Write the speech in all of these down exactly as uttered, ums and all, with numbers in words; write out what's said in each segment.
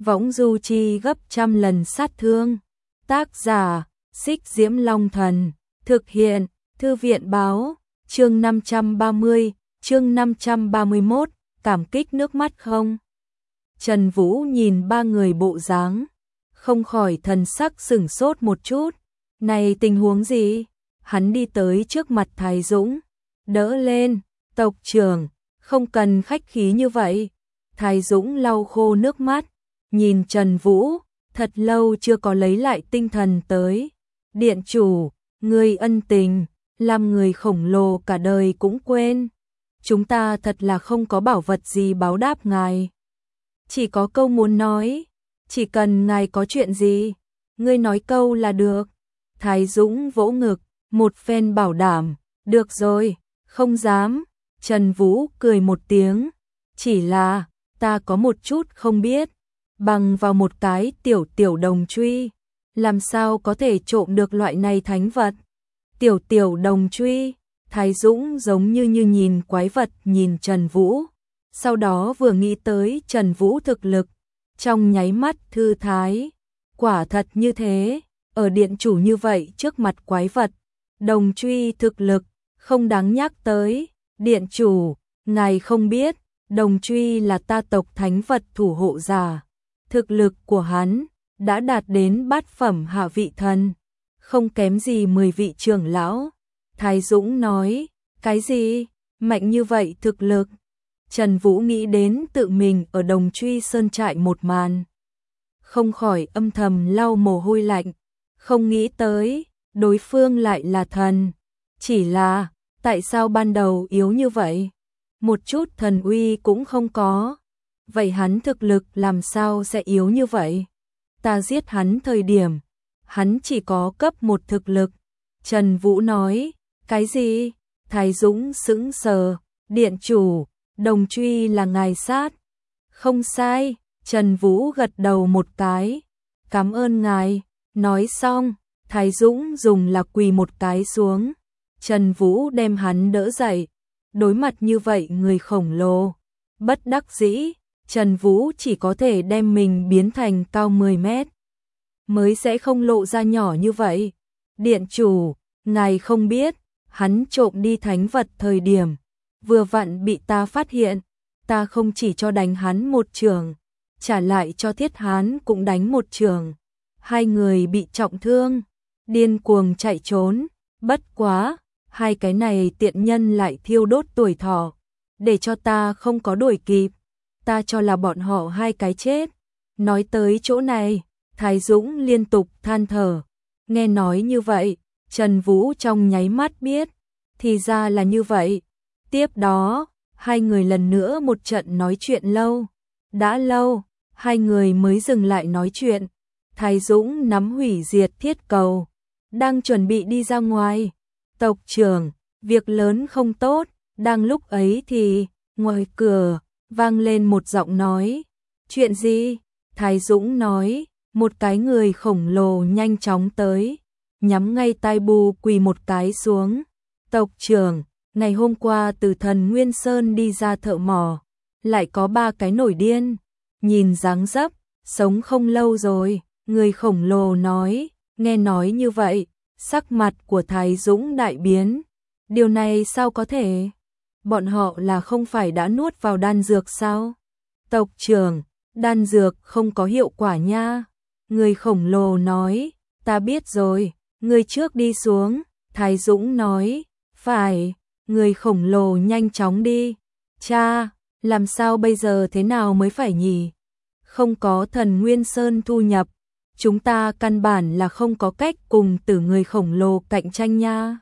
võng du chi gấp trăm lần sát thương. Tác giả, Xích Diễm Long Thần, thực hiện, Thư viện báo, chương năm trăm ba mươi, chương năm trăm ba mươi mốt, cảm kích nước mắt không? Trần Vũ nhìn ba người bộ dáng, không khỏi thần sắc sửng sốt một chút. Này tình huống gì? Hắn đi tới trước mặt Thái Dũng, đỡ lên, tộc trưởng, không cần khách khí như vậy. Thái Dũng lau khô nước mắt, nhìn Trần Vũ, thật lâu chưa có lấy lại tinh thần tới. Điện chủ, người ân tình, làm người khổng lồ cả đời cũng quên. Chúng ta thật là không có bảo vật gì báo đáp ngài. Chỉ có câu muốn nói, chỉ cần ngài có chuyện gì, ngươi nói câu là được. Thái Dũng vỗ ngực, một phen bảo đảm, được rồi, không dám. Trần Vũ cười một tiếng, chỉ là, ta có một chút không biết, bằng vào một cái tiểu tiểu đồng truy, làm sao có thể trộm được loại này thánh vật. Tiểu tiểu đồng truy, Thái Dũng giống như như nhìn quái vật nhìn Trần Vũ, sau đó vừa nghĩ tới Trần Vũ thực lực, trong nháy mắt thư thái, quả thật như thế, ở điện chủ như vậy trước mặt quái vật, đồng truy thực lực, không đáng nhắc tới. Điện chủ, ngài không biết, đồng truy là ta tộc thánh vật thủ hộ giả, thực lực của hắn đã đạt đến bát phẩm hạ vị thần, không kém gì mười vị trưởng lão. Thái Dũng nói, cái gì, mạnh như vậy thực lực? Trần Vũ nghĩ đến tự mình ở đồng truy sơn trại một màn, không khỏi âm thầm lau mồ hôi lạnh, không nghĩ tới, đối phương lại là thần, chỉ là, tại sao ban đầu yếu như vậy? Một chút thần uy cũng không có. Vậy hắn thực lực làm sao sẽ yếu như vậy? Ta giết hắn thời điểm, hắn chỉ có cấp một thực lực. Trần Vũ nói, cái gì? Thái Dũng sững sờ, điện chủ, đồng truy là ngài sát. Không sai, Trần Vũ gật đầu một cái. Cảm ơn ngài. Nói xong, Thái Dũng dùng là quỳ một cái xuống. Trần Vũ đem hắn đỡ dậy, đối mặt như vậy người khổng lồ, bất đắc dĩ, Trần Vũ chỉ có thể đem mình biến thành cao mười mét, mới sẽ không lộ ra nhỏ như vậy. Điện chủ, ngài không biết, hắn trộm đi thánh vật thời điểm, vừa vặn bị ta phát hiện, ta không chỉ cho đánh hắn một trường, trả lại cho Thiết Hán cũng đánh một trường, hai người bị trọng thương, điên cuồng chạy trốn, bất quá. Hai cái này tiện nhân lại thiêu đốt tuổi thọ, để cho ta không có đuổi kịp, ta cho là bọn họ hai cái chết. Nói tới chỗ này, Thái Dũng liên tục than thở, nghe nói như vậy, Trần Vũ trong nháy mắt biết, thì ra là như vậy. Tiếp đó, hai người lần nữa một trận nói chuyện lâu, đã lâu, hai người mới dừng lại nói chuyện. Thái Dũng nắm hủy diệt thiết cầu, đang chuẩn bị đi ra ngoài. Tộc trưởng, việc lớn không tốt, đang lúc ấy thì, ngoài cửa, vang lên một giọng nói. Chuyện gì? Thái Dũng nói, một cái người khổng lồ nhanh chóng tới, nhắm ngay tai Bu quỳ một cái xuống. Tộc trưởng, ngày hôm qua từ thần Nguyên Sơn đi ra thợ mỏ, lại có ba cái nổi điên, nhìn dáng dấp, sống không lâu rồi, người khổng lồ nói, nghe nói như vậy. Sắc mặt của Thái Dũng đại biến, điều này sao có thể? Bọn họ là không phải đã nuốt vào đan dược sao? Tộc trưởng, đan dược không có hiệu quả nha. Người khổng lồ nói, ta biết rồi, người trước đi xuống. Thái Dũng nói, phải, người khổng lồ nhanh chóng đi. Cha, làm sao bây giờ thế nào mới phải nhỉ? Không có thần Nguyên Sơn thu nhập. Chúng ta căn bản là không có cách cùng tử người khổng lồ cạnh tranh nha.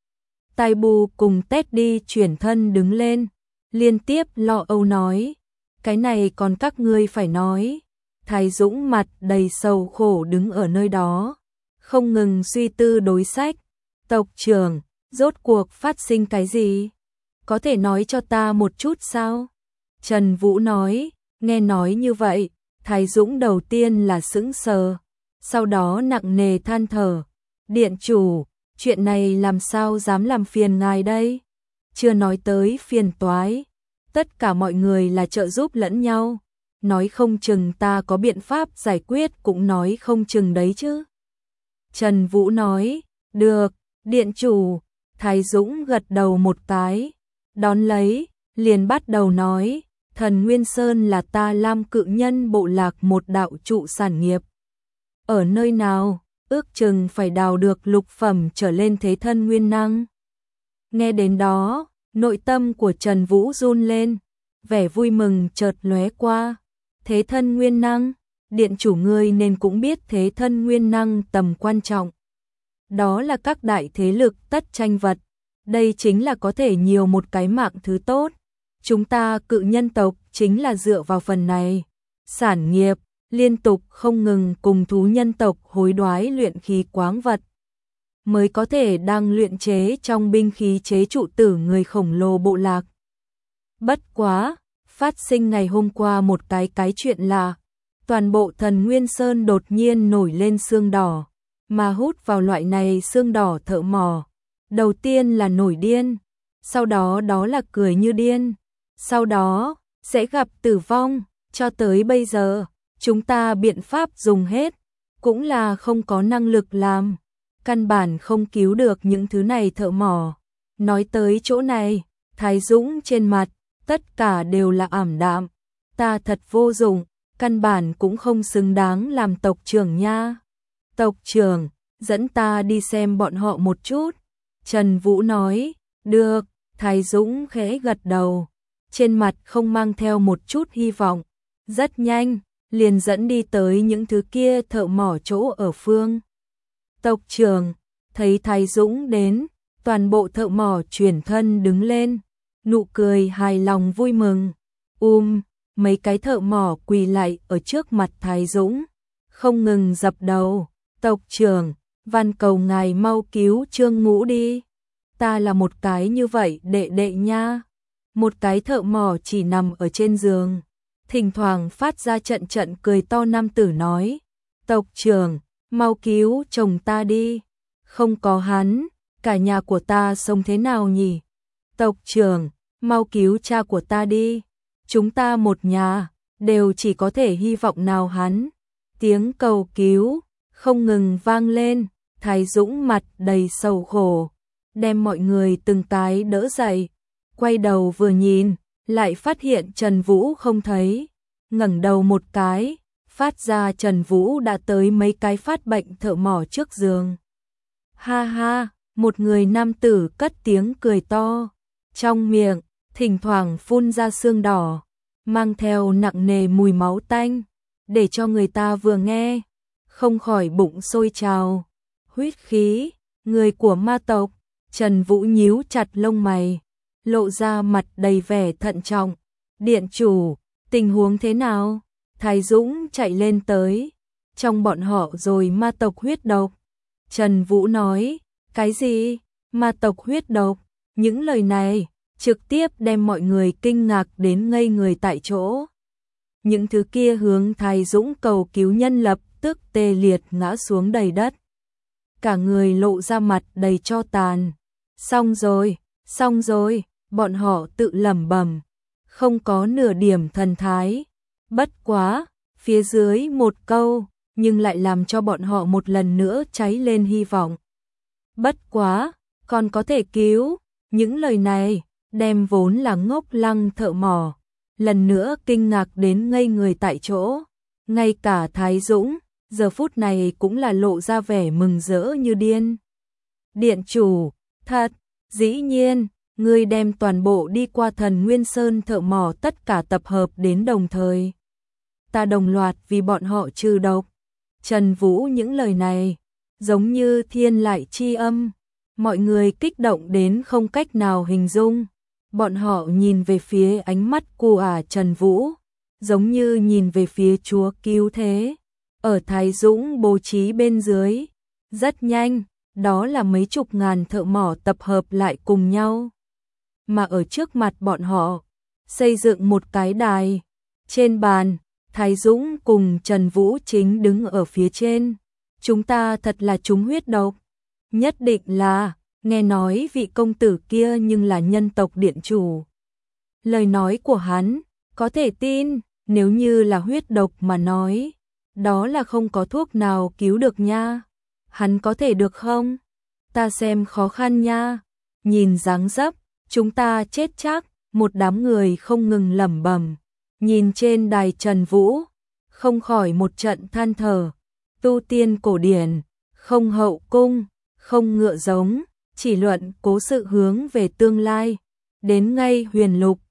Tai Bu cùng Teddy chuyển thân đứng lên, liên tiếp lo âu nói, cái này còn các ngươi phải nói. Thái Dũng mặt đầy sầu khổ đứng ở nơi đó, không ngừng suy tư đối sách. Tộc trưởng, rốt cuộc phát sinh cái gì? Có thể nói cho ta một chút sao? Trần Vũ nói, nghe nói như vậy, Thái Dũng đầu tiên là sững sờ. Sau đó nặng nề than thở, điện chủ, chuyện này làm sao dám làm phiền ngài đây? Chưa nói tới phiền toái, tất cả mọi người là trợ giúp lẫn nhau, nói không chừng ta có biện pháp giải quyết cũng nói không chừng đấy chứ. Trần Vũ nói, được, điện chủ. Thái Dũng gật đầu một cái, đón lấy, liền bắt đầu nói, Thần Nguyên Sơn là ta Lam Cự Nhân bộ lạc một đạo trụ sản nghiệp. Ở nơi nào, ước chừng phải đào được lục phẩm trở lên thế thân nguyên năng. Nghe đến đó, nội tâm của Trần Vũ run lên, vẻ vui mừng chợt lóe qua. Thế thân nguyên năng, điện chủ ngươi nên cũng biết thế thân nguyên năng tầm quan trọng. Đó là các đại thế lực tất tranh vật, đây chính là có thể nhiều một cái mạng thứ tốt. Chúng ta Cự Nhân tộc chính là dựa vào phần này, sản nghiệp, liên tục không ngừng cùng thú nhân tộc hối đoái luyện khí quáng vật, mới có thể đang luyện chế trong binh khí chế trụ tử người khổng lồ bộ lạc. Bất quá, phát sinh ngày hôm qua một cái cái chuyện là, toàn bộ Thần Nguyên Sơn đột nhiên nổi lên xương đỏ, mà hút vào loại này xương đỏ thợ mỏ. Đầu tiên là nổi điên, sau đó đó là cười như điên, sau đó sẽ gặp tử vong, cho tới bây giờ, chúng ta biện pháp dùng hết, cũng là không có năng lực làm, căn bản không cứu được những thứ này thợ mỏ. Nói tới chỗ này, Thái Dũng trên mặt, tất cả đều là ảm đạm, ta thật vô dụng, căn bản cũng không xứng đáng làm tộc trưởng nha. Tộc trưởng, dẫn ta đi xem bọn họ một chút. Trần Vũ nói, được, Thái Dũng khẽ gật đầu, trên mặt không mang theo một chút hy vọng, rất nhanh, liền dẫn đi tới những thứ kia thợ mỏ chỗ ở phương. Tộc trưởng, thấy Thái Dũng đến, toàn bộ thợ mỏ chuyển thân đứng lên, nụ cười hài lòng vui mừng, um, mấy cái thợ mỏ quỳ lại ở trước mặt Thái Dũng, không ngừng dập đầu, tộc trưởng, van cầu ngài mau cứu Trương Ngũ đi, ta là một cái như vậy đệ đệ nha. Một cái thợ mỏ chỉ nằm ở trên giường, thỉnh thoảng phát ra trận trận cười to nam tử nói, tộc trưởng, mau cứu chồng ta đi, không có hắn, cả nhà của ta sống thế nào nhỉ? Tộc trưởng, mau cứu cha của ta đi, chúng ta một nhà, đều chỉ có thể hy vọng nào hắn. Tiếng cầu cứu, không ngừng vang lên, Thái Dũng mặt đầy sầu khổ, đem mọi người từng cái đỡ dậy, quay đầu vừa nhìn, lại phát hiện Trần Vũ không thấy, ngẩng đầu một cái, phát ra Trần Vũ đã tới mấy cái phát bệnh thợ mỏ trước giường. Ha ha, một người nam tử cất tiếng cười to, trong miệng, thỉnh thoảng phun ra sương đỏ, mang theo nặng nề mùi máu tanh, để cho người ta vừa nghe, không khỏi bụng sôi trào. Huyết khí, người của ma tộc, Trần Vũ nhíu chặt lông mày, lộ ra mặt đầy vẻ thận trọng. Điện chủ, tình huống thế nào? Thái Dũng chạy lên tới, trong bọn họ rồi ma tộc huyết độc. Trần Vũ nói, cái gì? Ma tộc huyết độc? Những lời này trực tiếp đem mọi người kinh ngạc đến ngây người tại chỗ. Những thứ kia hướng Thái Dũng cầu cứu nhân lập tức tê liệt ngã xuống đầy đất. Cả người lộ ra mặt đầy tro tàn. Xong rồi, xong rồi, bọn họ tự lẩm bẩm, không có nửa điểm thần thái. Bất quá, phía dưới một câu, nhưng lại làm cho bọn họ một lần nữa cháy lên hy vọng. Bất quá, còn có thể cứu. Những lời này, đem vốn là ngốc lăng thợ mỏ, lần nữa kinh ngạc đến ngây người tại chỗ. Ngay cả Thái Dũng, giờ phút này cũng là lộ ra vẻ mừng rỡ như điên. Điện chủ, thật, dĩ nhiên, ngươi đem toàn bộ đi qua Thần Nguyên Sơn thợ mỏ tất cả tập hợp đến đồng thời. Ta đồng loạt vì bọn họ trừ độc. Trần Vũ những lời này, giống như thiên lại chi âm, mọi người kích động đến không cách nào hình dung. Bọn họ nhìn về phía ánh mắt của ả Trần Vũ, giống như nhìn về phía Chúa cứu thế. Ở Thái Dũng bố trí bên dưới, rất nhanh, đó là mấy chục ngàn thợ mỏ tập hợp lại cùng nhau. Mà ở trước mặt bọn họ, xây dựng một cái đài. Trên bàn, Thái Dũng cùng Trần Vũ chính đứng ở phía trên. Chúng ta thật là trúng huyết độc. Nhất định là, nghe nói vị công tử kia nhưng là nhân tộc điện chủ. Lời nói của hắn, có thể tin, Nếu như là huyết độc mà nói, đó là không có thuốc nào cứu được nha. Hắn có thể được không? Ta xem khó khăn nha. Nhìn dáng dấp, chúng ta chết chắc, một đám người không ngừng lẩm bẩm. Nhìn trên đài Trần Vũ, không khỏi một trận than thở. Tu tiên cổ điển, không hậu cung, không ngựa giống, chỉ luận cố sự hướng về tương lai. Đến ngay huyền lục,